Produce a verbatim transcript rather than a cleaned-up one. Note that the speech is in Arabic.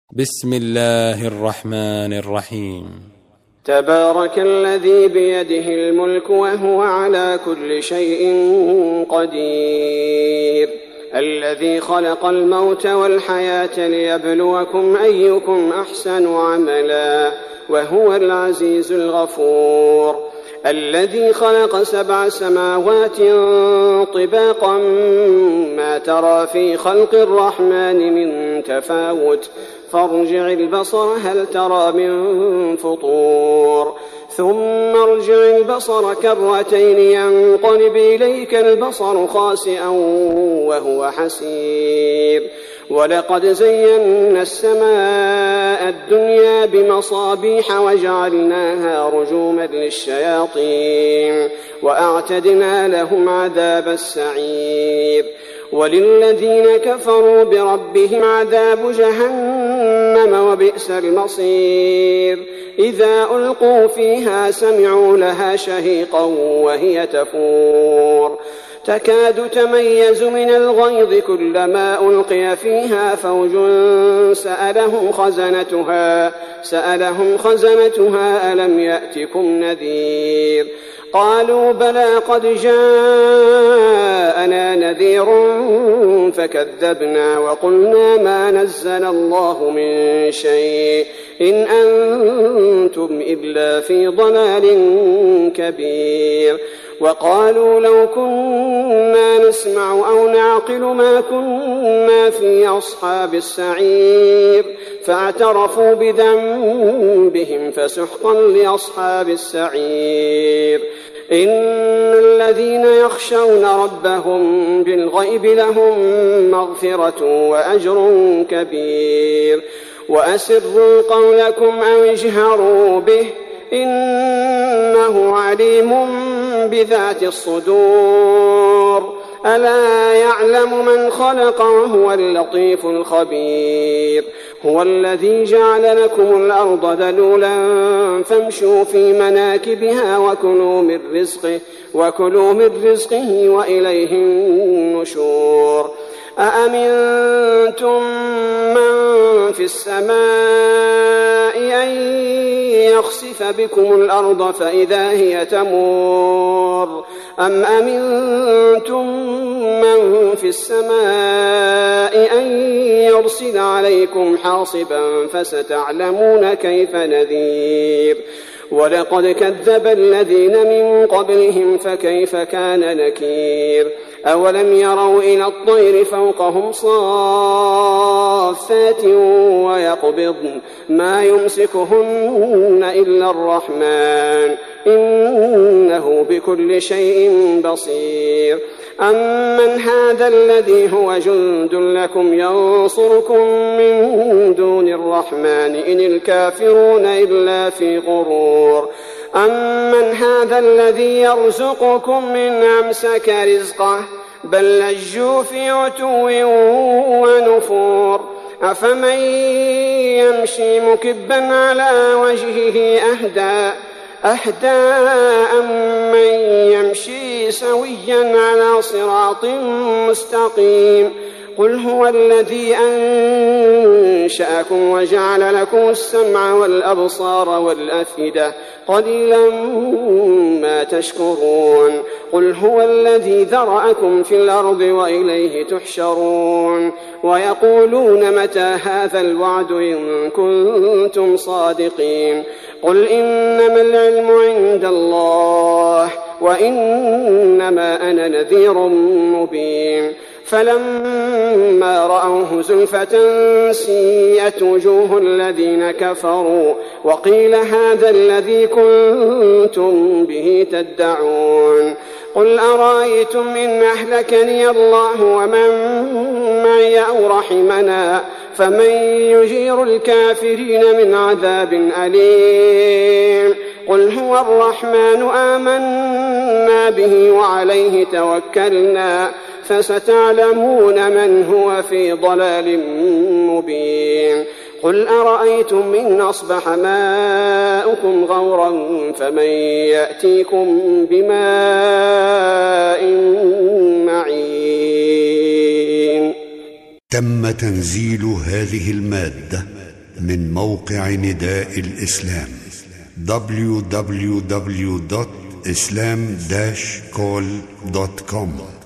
بسم الله الرحمن الرحيم. تبارك الذي بيده الملك وهو على كل شيء قدير، الذي خلق الموت والحياة ليبلوكم أيكم أحسن عملا، وهو العزيز الغفور، الذي خلق سبع سماوات طباقا ما ترى في خلق الرحمن من تفاوت، فارجع البصر هل ترى من فطور، ثم ارجع البصر كرتين ينقلب إليك البصر خاسئا وهو حسير، ولقد زينا السماء الدنيا بمصابيح وجعلناها رجوما للشياطين وأعتدنا لهم عذاب السعير، وللذين كفروا بربهم عذاب جهنم وبئس المصير، إذا ألقوا فيها سمعوا لها شهيقا وهي تفور، تكاد تميز من الغيظ كلما ألقي فيها فوج سألهم خزنتها سألهم خزنتها ألم يأتكم نذير، قالوا بلى قد جاءنا نذير فكذبنا وقلنا ما نزل الله من شيء إن أنتم إلا في ضلال كبير، وقالوا لو كنا نسمع أو نعقل ما كنا في أصحاب السعير، فاعترفوا بذنبهم فسحقا لأصحاب السعير، إن الذين يخشون ربهم بالغيب لهم مغفرة وأجر كبير، وأسروا قولكم أو اجهروا به إنه عليم بذات الصدور، ألا يعلم من خلق وهو اللطيف الخبير، هو الذي جعل لكم الأرض ذلولا فامشوا في مناكبها وكلوا من رزقه وكلوا من رزقه وإليه النشور، أأمنتم من في السماء أن يخسف بكم الأرض فإذا هي تمور، أم أمنتم من في السماء أن يرسل عليكم حاصبا فستعلمون كيف نذير، ولقد كذب الذين من قبلهم فكيف كان نكير، أولم يروا إلى الطير فوقهم صافات ويقبضن ما يمسكهن إلا الرحمن إنه بكل شيء بصير، أمن هذا الذي هو جند لكم ينصركم من دون الرحمن إن الكافرون إلا في غرور، أمن هذا الذي يرزقكم من أمسك رزقه بل لجوا في عتو ونفور، أفمن يمشي مكبا على وجهه أهدى أهدى أمن يمشي سويا على صراط مستقيم، قل هو الذي أنشأكم وجعل لكم السمع والأبصار والأفئدة قليلا ما تشكرون، قل هو الذي ذرأكم في الأرض وإليه تحشرون، ويقولون متى هذا الوعد إن كنتم صادقين، قل إنما العلم عند الله وإنما أنا نذير مبين، فلما رأوه زلفة سيئت وجوه الذين كفروا وقيل هذا الذي كنتم به تدعون، قل أرأيتم إن أهلكني الله ومن معي أو رحمنا فمن يجير الكافرين من عذاب أليم، قل هو الرحمن آمنا به وعليه توكلنا فستعلمون من هو في ضلال مبين، قل أرأيتم إن أصبح ماؤكم غورا فمن يأتيكم بماء معين. تم تنزيل هذه المادة من موقع نداء الإسلام دبليو دبليو دبليو دوت إسلام داش كول دوت كوم.